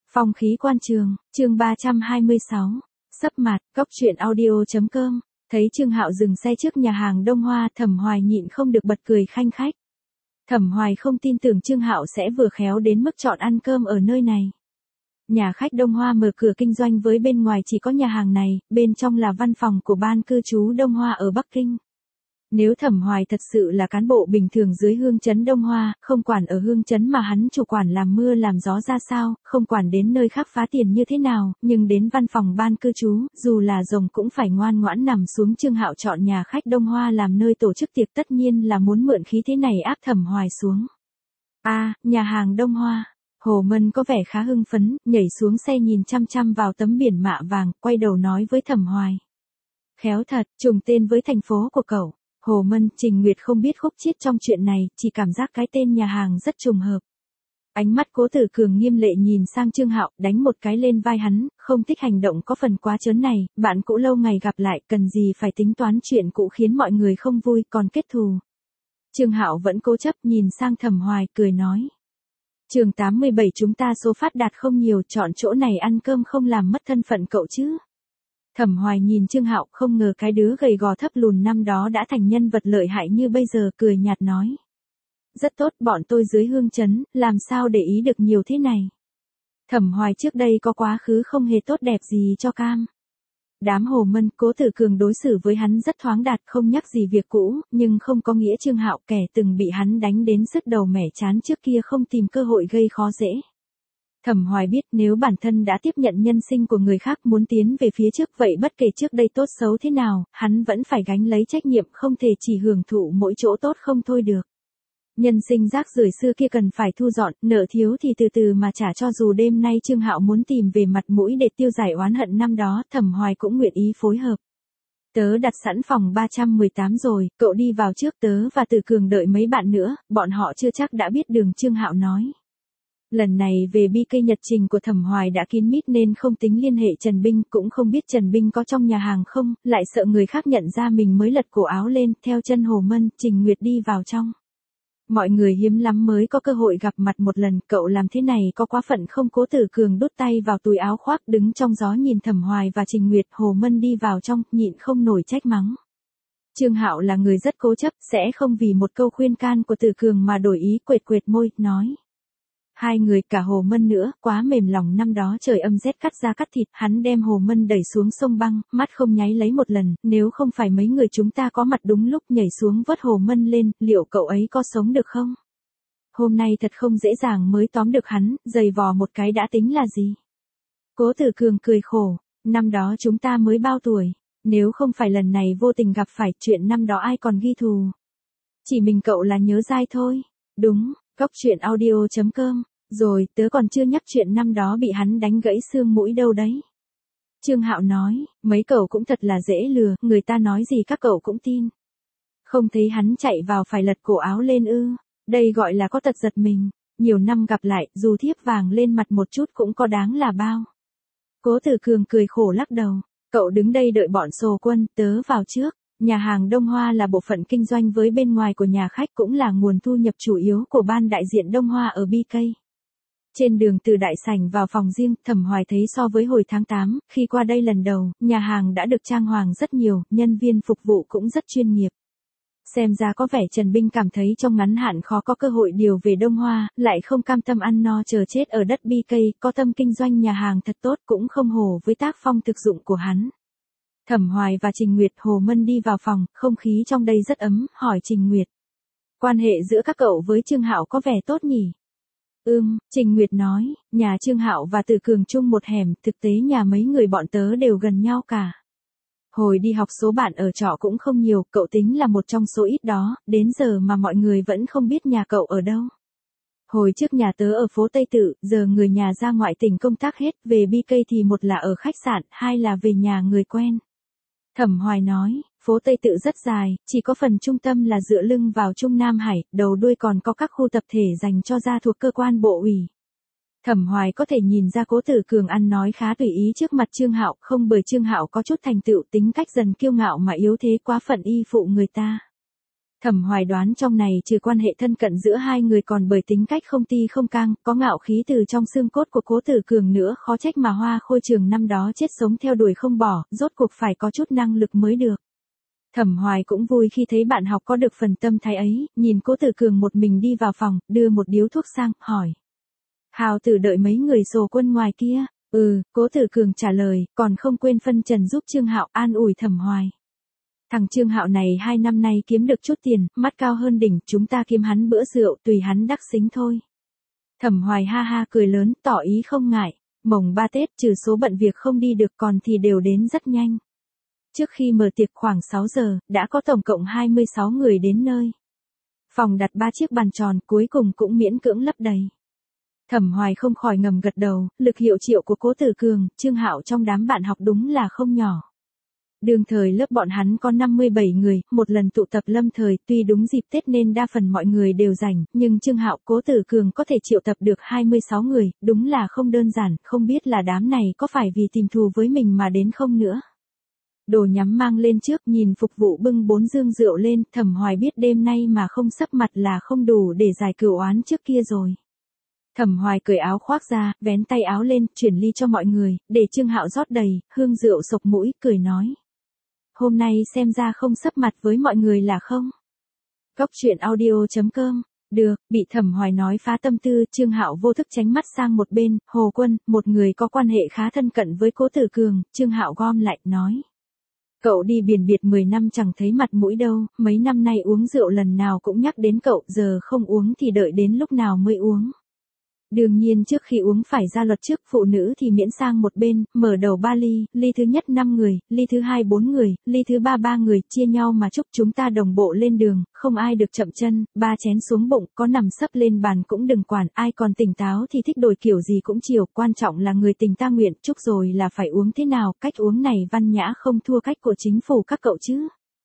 Phong khí quan trường, chương 326. Sấp mặt, cóc truyện audio.com. Thấy Trương Hạo dừng xe trước nhà hàng Đông Hoa, Thẩm Hoài nhịn không được bật cười khanh khách. Thẩm Hoài không tin tưởng Trương Hạo sẽ vừa khéo đến mức chọn ăn cơm ở nơi này. Nhà khách Đông Hoa mở cửa kinh doanh với bên ngoài chỉ có nhà hàng này, bên trong là văn phòng của ban cư trú Đông Hoa ở Bắc Kinh. Nếu Thẩm Hoài thật sự là cán bộ bình thường dưới hương trấn Đông Hoa, không quản ở hương trấn mà hắn chủ quản làm mưa làm gió ra sao, không quản đến nơi khác phá tiền như thế nào, nhưng đến văn phòng ban cư trú, dù là rồng cũng phải ngoan ngoãn nằm xuống. Trương Hạo chọn nhà khách Đông Hoa làm nơi tổ chức tiệc, tất nhiên là muốn mượn khí thế này áp Thẩm Hoài xuống. Nhà hàng Đông Hoa. Hồ Mân có vẻ khá hưng phấn, nhảy xuống xe nhìn chăm chăm vào tấm biển mạ vàng, quay đầu nói với Thẩm Hoài. Khéo thật, trùng tên với thành phố của cậu. Hồ Mân, Trình Nguyệt không biết khúc chiết trong chuyện này, chỉ cảm giác cái tên nhà hàng rất trùng hợp. Ánh mắt Cố Tử Cường nghiêm lệ nhìn sang Trương Hạo, đánh một cái lên vai hắn, không thích hành động có phần quá trớn này, bạn cũ lâu ngày gặp lại, cần gì phải tính toán chuyện cũ khiến mọi người không vui, còn kết thù. Trương Hạo vẫn cố chấp nhìn sang Thẩm Hoài, cười nói. Trường 87 chúng ta số phát đạt không nhiều, chọn chỗ này ăn cơm không làm mất thân phận cậu chứ. Thẩm Hoài nhìn Trương Hạo, không ngờ cái đứa gầy gò thấp lùn năm đó đã thành nhân vật lợi hại như bây giờ, cười nhạt nói. Rất tốt, bọn tôi dưới hương trấn, làm sao để ý được nhiều thế này. Thẩm Hoài trước đây có quá khứ không hề tốt đẹp gì cho cam. Đám Hồ Mân, Cố Tử Cường đối xử với hắn rất thoáng đạt, không nhắc gì việc cũ, nhưng không có nghĩa Trương Hạo kẻ từng bị hắn đánh đến sứt đầu mẻ chán trước kia không tìm cơ hội gây khó dễ. Thẩm Hoài biết nếu bản thân đã tiếp nhận nhân sinh của người khác muốn tiến về phía trước, vậy bất kể trước đây tốt xấu thế nào, hắn vẫn phải gánh lấy trách nhiệm, không thể chỉ hưởng thụ mỗi chỗ tốt không thôi được. Nhân sinh rác rưởi xưa kia cần phải thu dọn, nợ thiếu thì từ từ mà trả. Cho dù đêm nay Trương Hạo muốn tìm về mặt mũi để tiêu giải oán hận năm đó, Thẩm Hoài cũng nguyện ý phối hợp. Tớ đặt sẵn phòng 318 rồi, cậu đi vào trước, tớ và Tử Cường đợi mấy bạn nữa, bọn họ chưa chắc đã biết đường. Trương Hạo nói. Lần này về BK nhật trình của Thẩm Hoài đã kín mít nên không tính liên hệ Trần Binh, cũng không biết Trần Binh có trong nhà hàng không, lại sợ người khác nhận ra mình mới lật cổ áo lên, theo chân Hồ Mân, Trình Nguyệt đi vào trong. Mọi người hiếm lắm mới có cơ hội gặp mặt một lần, cậu làm thế này có quá phận không? Cố Tử Cường đút tay vào túi áo khoác, đứng trong gió nhìn Thẩm Hoài và Trình Nguyệt. Hồ Mân đi vào trong, nhịn không nổi trách mắng. Trương Hạo là người rất cố chấp, sẽ không vì một câu khuyên can của Tử Cường mà đổi ý, quệt quệt môi, nói. Hai người, cả Hồ Mân nữa, quá mềm lòng. Năm đó trời âm rét cắt da cắt thịt, hắn đem Hồ Mân đẩy xuống sông băng, mắt không nháy lấy một lần, nếu không phải mấy người chúng ta có mặt đúng lúc nhảy xuống vớt Hồ Mân lên, liệu cậu ấy có sống được không? Hôm nay thật không dễ dàng mới tóm được hắn, giày vò một cái đã tính là gì? Cố Tử Cường cười khổ, năm đó chúng ta mới bao tuổi, nếu không phải lần này vô tình gặp phải, chuyện năm đó ai còn ghi thù. Chỉ mình cậu là nhớ dai thôi. Đúng. Cóc truyện audio.com. Rồi, tớ còn chưa nhắc chuyện năm đó bị hắn đánh gãy xương mũi đâu đấy. Trương Hạo nói, mấy cậu cũng thật là dễ lừa, người ta nói gì các cậu cũng tin. Không thấy hắn chạy vào phải lật cổ áo lên ư, đây gọi là có tật giật mình. Nhiều năm gặp lại, dù thiếp vàng lên mặt một chút cũng có đáng là bao. Cố Tử Cường cười khổ lắc đầu, cậu đứng đây đợi bọn Sồ Quân, tớ vào trước. Nhà hàng Đông Hoa là bộ phận kinh doanh với bên ngoài của nhà khách, cũng là nguồn thu nhập chủ yếu của ban đại diện Đông Hoa ở BK. Trên đường từ đại sảnh vào phòng riêng, Thẩm Hoài thấy so với hồi tháng 8, khi qua đây lần đầu, nhà hàng đã được trang hoàng rất nhiều, nhân viên phục vụ cũng rất chuyên nghiệp. Xem ra có vẻ Trần Binh cảm thấy trong ngắn hạn khó có cơ hội điều về Đông Hoa, lại không cam tâm ăn no chờ chết ở đất BK, có tâm kinh doanh nhà hàng thật tốt, cũng không hổ với tác phong thực dụng của hắn. Thẩm Hoài và Trình Nguyệt, Hồ Mân đi vào phòng, không khí trong đây rất ấm, hỏi Trình Nguyệt. Quan hệ giữa các cậu với Trương Hạo có vẻ tốt nhỉ? Trình Nguyệt nói, nhà Trương Hạo và Tử Cường chung một hẻm, thực tế nhà mấy người bọn tớ đều gần nhau cả. Hồi đi học số bạn ở trọ cũng không nhiều, cậu tính là một trong số ít đó, đến giờ mà mọi người vẫn không biết nhà cậu ở đâu. Hồi trước nhà tớ ở phố Tây Tự, giờ người nhà ra ngoại tỉnh công tác hết, về BK thì một là ở khách sạn, hai là về nhà người quen. Thẩm Hoài nói, phố Tây Tự rất dài, chỉ có phần trung tâm là dựa lưng vào Trung Nam Hải, đầu đuôi còn có các khu tập thể dành cho gia thuộc cơ quan bộ ủy. Thẩm Hoài có thể nhìn ra Cố Tử Cường ăn nói khá tùy ý trước mặt Trương Hạo, không bởi Trương Hạo có chút thành tựu, tính cách dần kiêu ngạo mà yếu thế, quá phận y phụ người ta. Thẩm Hoài đoán trong này trừ quan hệ thân cận giữa hai người còn bởi tính cách không ti không cang, có ngạo khí từ trong xương cốt của Cố Tử Cường nữa, khó trách mà Hoa Khôi Trường năm đó chết sống theo đuổi không bỏ, rốt cuộc phải có chút năng lực mới được. Thẩm Hoài cũng vui khi thấy bạn học có được phần tâm thái ấy, nhìn Cố Tử Cường một mình đi vào phòng, đưa một điếu thuốc sang, hỏi. Hào Tử đợi mấy người sồ quân ngoài kia. Cố Tử Cường trả lời, còn không quên phân trần giúp Trương Hạo, an ủi Thẩm Hoài. Thằng Trương Hạo này 2 năm nay kiếm được chút tiền, mắt cao hơn đỉnh, chúng ta kiếm hắn bữa rượu, tùy hắn đắc xính thôi. Thẩm Hoài ha ha cười lớn, tỏ ý không ngại. Mồng 3 Tết trừ số bận việc không đi được còn thì đều đến rất nhanh. Trước khi mở tiệc khoảng 6 giờ, đã có tổng cộng 26 người đến nơi. Phòng đặt 3 chiếc bàn tròn, cuối cùng cũng miễn cưỡng lấp đầy. Thẩm Hoài không khỏi ngầm gật đầu, lực hiệu triệu của Cố Tử Cường, Trương Hạo trong đám bạn học đúng là không nhỏ. Đương thời lớp bọn hắn có 57 người, một lần tụ tập lâm thời, tuy đúng dịp Tết nên đa phần mọi người đều rảnh, nhưng Trương Hạo, Cố Tử Cường có thể triệu tập được 26 người, đúng là không đơn giản, không biết là đám này có phải vì tìm thù với mình mà đến không nữa. Đồ nhắm mang lên trước, nhìn phục vụ bưng 4 dương rượu lên, Thẩm Hoài biết đêm nay mà không sấp mặt là không đủ để giải cửu oán trước kia rồi. Thẩm Hoài cởi áo khoác ra, vén tay áo lên, chuyển ly cho mọi người, để Trương Hạo rót đầy, hương rượu sộc mũi, cười nói. Hôm nay xem ra không sấp mặt với mọi người là không? Cóc truyện audio.com. Được, bị Thẩm Hoài nói phá tâm tư, Trương Hạo vô thức tránh mắt sang một bên, Hồ Quân, một người có quan hệ khá thân cận với Cố Tử Cường, Trương Hạo gom lại, nói. Cậu đi biển biệt 10 năm chẳng thấy mặt mũi đâu, mấy năm nay uống rượu lần nào cũng nhắc đến cậu, giờ không uống thì đợi đến lúc nào mới uống. Đương nhiên trước khi uống phải ra luật trước, phụ nữ thì miễn sang một bên, mở đầu 3 ly, ly thứ nhất 5 người, ly thứ hai 4 người, ly thứ ba 3 người, chia nhau mà chúc chúng ta đồng bộ lên đường, không ai được chậm chân, 3 chén xuống bụng, có nằm sấp lên bàn cũng đừng quản, ai còn tỉnh táo thì thích đổi kiểu gì cũng chiều, quan trọng là người tình ta nguyện, chúc rồi là phải uống thế nào, cách uống này văn nhã không thua cách của chính phủ các cậu chứ.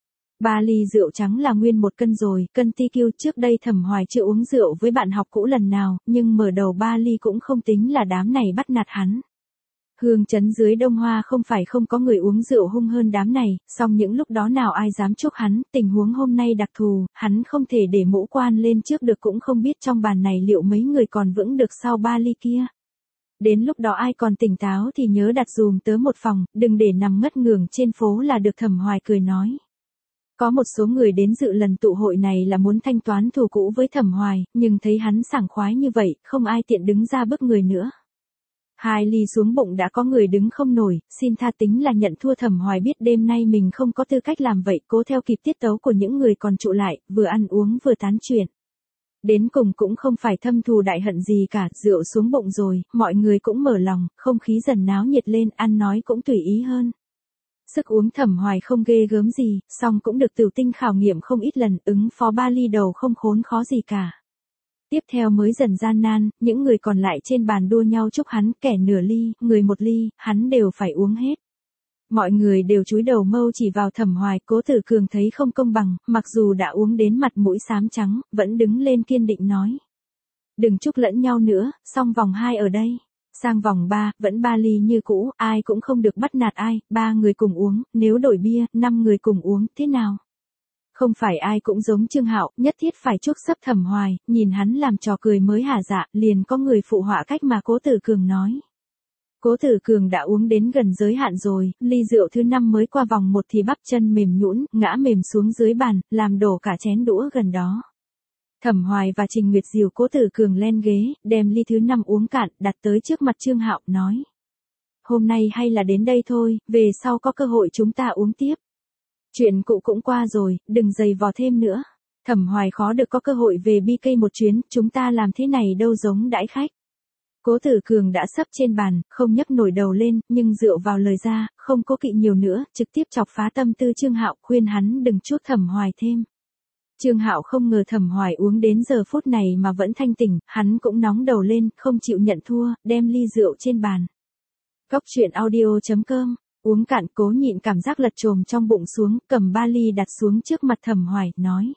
3 ly rượu trắng là nguyên 1 cân rồi, cân TQ, trước đây Thẩm Hoài chưa uống rượu với bạn học cũ lần nào, nhưng mở đầu 3 ly cũng không tính là đám này bắt nạt hắn. Hương trấn dưới Đông Hoa không phải không có người uống rượu hung hơn đám này, song những lúc đó nào ai dám chúc hắn, tình huống hôm nay đặc thù, hắn không thể để mũ quan lên trước được, cũng không biết trong bàn này liệu mấy người còn vững được sau 3 ly kia. Đến lúc đó ai còn tỉnh táo thì nhớ đặt dùm tớ một phòng, đừng để nằm ngất ngưởng trên phố là được. Thẩm Hoài cười nói. Có một số người đến dự lần tụ hội này là muốn thanh toán thù cũ với Thẩm Hoài, nhưng thấy hắn sảng khoái như vậy, không ai tiện đứng ra bức người nữa. 2 ly xuống bụng đã có người đứng không nổi, xin tha, tính là nhận thua. Thẩm Hoài biết đêm nay mình không có tư cách làm vậy, cố theo kịp tiết tấu của những người còn trụ lại, vừa ăn uống vừa tán chuyện. Đến cùng cũng không phải thâm thù đại hận gì cả, rượu xuống bụng rồi, mọi người cũng mở lòng, không khí dần náo nhiệt lên, ăn nói cũng tùy ý hơn. Sức uống Thẩm Hoài không ghê gớm gì, song cũng được Tử Tinh khảo nghiệm không ít lần, ứng phó 3 ly đầu không khốn khó gì cả. Tiếp theo mới dần gian nan, những người còn lại trên bàn đua nhau chúc hắn, kẻ nửa ly, người 1 ly, hắn đều phải uống hết. Mọi người đều chúi đầu mâu chỉ vào Thẩm Hoài, Cố Tử Cường thấy không công bằng, mặc dù đã uống đến mặt mũi xám trắng, vẫn đứng lên kiên định nói. Đừng chúc lẫn nhau nữa, xong vòng 2 ở đây. Sang vòng 3, vẫn 3 ly như cũ, ai cũng không được bắt nạt ai, 3 người cùng uống, nếu đổi bia, 5 người cùng uống, thế nào? Không phải ai cũng giống Trương Hạo, nhất thiết phải chuốc sấp Thẩm Hoài, nhìn hắn làm trò cười mới hả dạ, liền có người phụ họa cách mà Cố Tử Cường nói. Cố Tử Cường đã uống đến gần giới hạn rồi, ly rượu thứ 5 mới qua vòng 1 thì bắp chân mềm nhũn, ngã mềm xuống dưới bàn, làm đổ cả chén đũa gần đó. Thẩm Hoài và Trình Nguyệt dìu Cố Tử Cường lên ghế, đem ly thứ 5 uống cạn, đặt tới trước mặt Trương Hạo, nói. Hôm nay hay là đến đây thôi, về sau có cơ hội chúng ta uống tiếp. Chuyện cũ cũng qua rồi, đừng giày vò thêm nữa. Thẩm Hoài khó được có cơ hội về BK một chuyến, chúng ta làm thế này đâu giống đãi khách. Cố Tử Cường đã sấp trên bàn, không nhấc nổi đầu lên, nhưng dựa vào lời ra, không cố kỵ nhiều nữa, trực tiếp chọc phá tâm tư Trương Hạo, khuyên hắn đừng chuốc Thẩm Hoài thêm. Trương Hạo không ngờ Thẩm Hoài uống đến giờ phút này mà vẫn thanh tỉnh, hắn cũng nóng đầu lên, không chịu nhận thua, đem ly rượu trên bàn. Cóc truyện audio.com. Uống cạn, cố nhịn cảm giác lật chồm trong bụng xuống, cầm 3 ly đặt xuống trước mặt Thẩm Hoài, nói.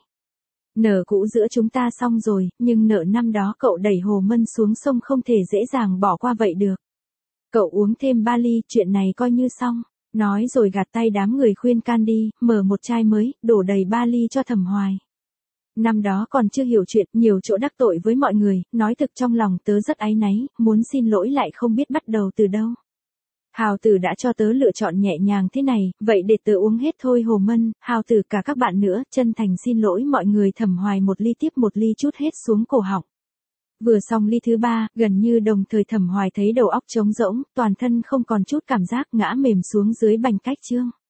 Nợ cũ giữa chúng ta xong rồi, nhưng nợ năm đó cậu đẩy Hồ Mân xuống sông không thể dễ dàng bỏ qua vậy được. Cậu uống thêm 3 ly, chuyện này coi như xong. Nói rồi gạt tay đám người khuyên can đi, mở một chai mới, đổ đầy 3 ly cho Thẩm Hoài. Năm đó còn chưa hiểu chuyện, nhiều chỗ đắc tội với mọi người, nói thực trong lòng tớ rất áy náy, muốn xin lỗi lại không biết bắt đầu từ đâu. Hào tử đã cho tớ lựa chọn nhẹ nhàng thế này, vậy để tớ uống hết thôi Hồ Mân, Hào tử cả các bạn nữa, chân thành xin lỗi mọi người. Thẩm Hoài một ly tiếp một ly trút hết xuống cổ họng. Vừa xong ly thứ ba, gần như đồng thời Thẩm Hoài thấy đầu óc trống rỗng, toàn thân không còn chút cảm giác, ngã mềm xuống dưới bành cách chương.